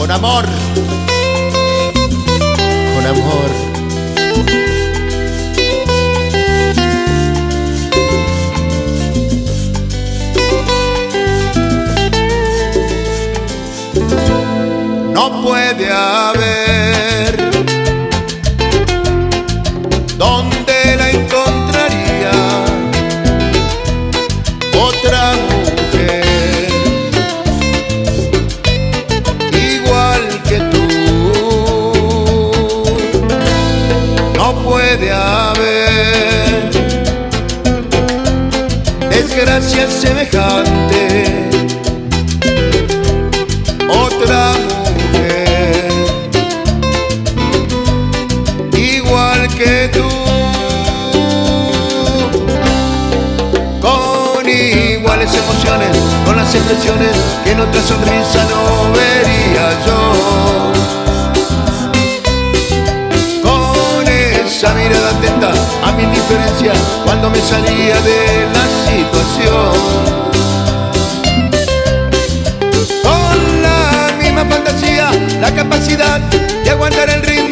con amor, con amor. No puede haber donde la encontraría otra mujer igual que tú. No puede haber desgracia semejante otra mujer igual que tú, con iguales emociones, con las expresiones que en otra sonrisa no vería yo, con esa mirada atenta a mi indiferencia cuando me salía de la situación, la capacidad de aguantar el ritmo